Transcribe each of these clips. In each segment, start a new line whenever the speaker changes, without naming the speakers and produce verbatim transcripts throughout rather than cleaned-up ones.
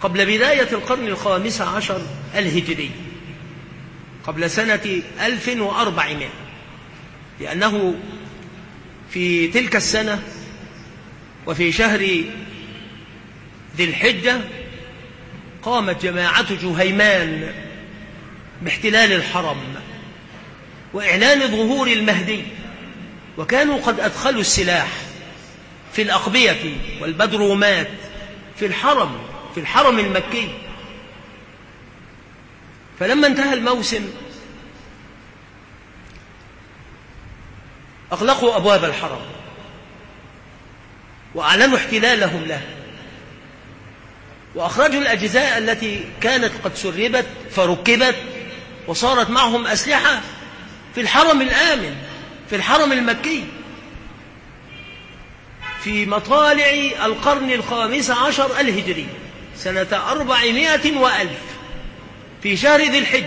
قبل بداية القرن الخامس عشر الهجري، قبل سنة ألف وأربعمائة، لأنه في تلك السنة وفي شهر ذي الحجة قامت جماعة جهيمان باحتلال الحرم وإعلان ظهور المهدي، وكانوا قد أدخلوا السلاح في الأقبية والبدرومات في الحرم في الحرم المكي. فلما انتهى الموسم أغلقوا أبواب الحرم وأعلنوا احتلالهم له، وأخرجوا الأجزاء التي كانت قد سربت فركبت وصارت معهم أسلحة في الحرم الآمن في الحرم المكي في مطالع القرن الخامس عشر الهجري سنة أربعمائة وألف في شهر ذي الحجة.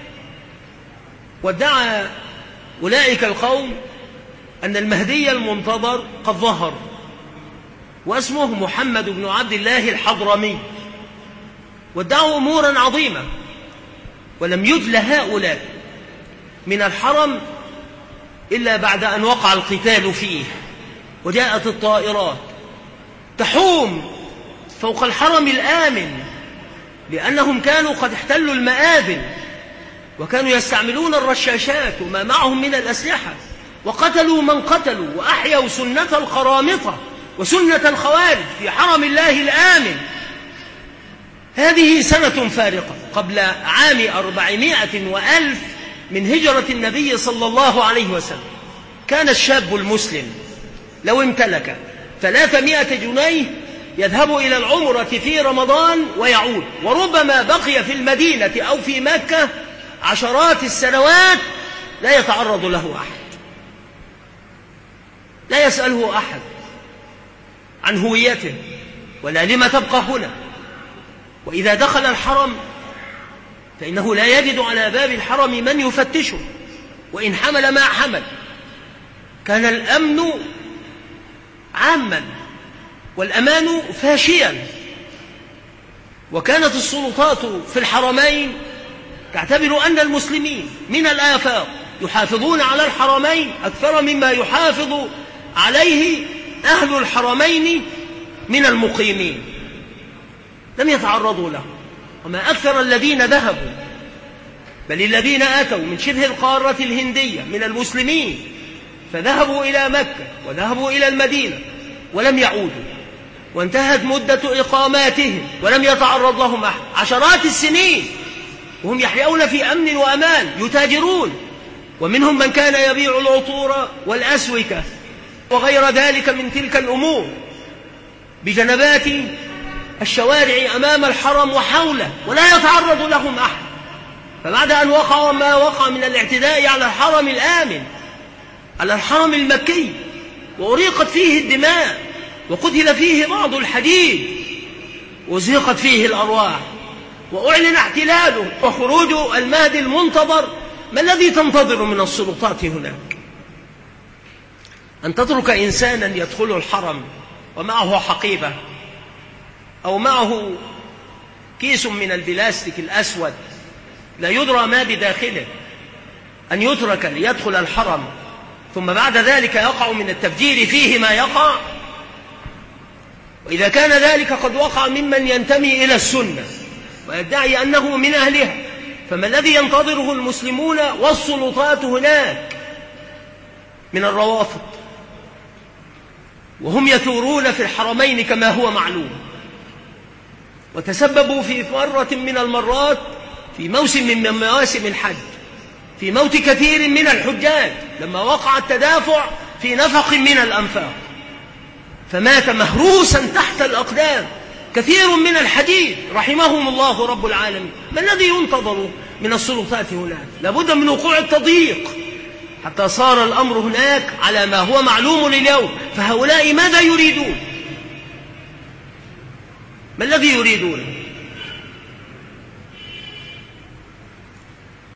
وادعى أولئك القوم أن المهدي المنتظر قد ظهر، واسمه محمد بن عبد الله الحضرمي، وادعوا أمورا عظيمة، ولم يجل هؤلاء من الحرم إلا بعد أن وقع القتال فيه، وجاءت الطائرات تحوم فوق الحرم الآمن، لأنهم كانوا قد احتلوا المآذن وكانوا يستعملون الرشاشات وما معهم من الأسلحة، وقتلوا من قتلوا وأحيوا سنة القرامطة وسنة الخوارج في حرم الله الآمن. هذه سنة فارقة قبل عام أربعمائة وألف من هجرة النبي صلى الله عليه وسلم. كان الشاب المسلم لو امتلك ثلاثمائة جنيه يذهب إلى العمرة في رمضان ويعود، وربما بقي في المدينة أو في مكة عشرات السنوات لا يتعرض له أحد، لا يسأله أحد عن هويته ولا لما تبقى هنا. وإذا دخل الحرم فإنه لا يجد على باب الحرم من يفتشه، وإن حمل ما حمل. كان الأمن عاما والأمان فاشيا، وكانت السلطات في الحرمين تعتبر أن المسلمين من الآفاق يحافظون على الحرمين أكثر مما يحافظ عليه أهل الحرمين من المقيمين. لم يتعرضوا له، وما أكثر الذين ذهبوا، بل الذين أتوا من شبه القارة الهندية من المسلمين فذهبوا إلى مكة وذهبوا إلى المدينة ولم يعودوا، وانتهت مدة إقاماتهم ولم يتعرض لهم أحد عشرات السنين، وهم يحيون في أمن وأمان يتاجرون، ومنهم من كان يبيع العطور والأسوكة وغير ذلك من تلك الأمور بجنبات الشوارع أمام الحرم وحوله، ولا يتعرض لهم أحد. فبعد أن وقع ما وقع من الاعتداء على الحرم الآمن على الحرم المكي، وأريقت فيه الدماء وقتل فيه بعض الحديد وزهقت فيه الأرواح، وأعلن احتلاله وخروج المهدي المنتظر، ما الذي تنتظر من السلطات هناك؟ أن تترك إنسانا يدخل الحرم ومعه حقيبة أو معه كيس من البلاستيك الأسود لا يدرى ما بداخله، أن يترك ليدخل الحرم ثم بعد ذلك يقع من التفجير فيه ما يقع؟ وإذا كان ذلك قد وقع ممن ينتمي إلى السنة ويدعي أنه من أهلها، فما الذي ينتظره المسلمون والسلطات هناك من الروافض وهم يثورون في الحرمين كما هو معلوم؟ وتسببوا في مرة من المرات في موسم من مواسم الحج في موت كثير من الحجاج لما وقع التدافع في نفق من الأنفاق، فمات مهروسا تحت الأقدام كثير من الحديد رحمهم الله رب العالمين. ما الذي ينتظر من السلطات هناك؟ لابد من وقوع التضييق حتى صار الأمر هناك على ما هو معلوم اليوم. فهؤلاء ماذا يريدون؟ ما الذي يريدون؟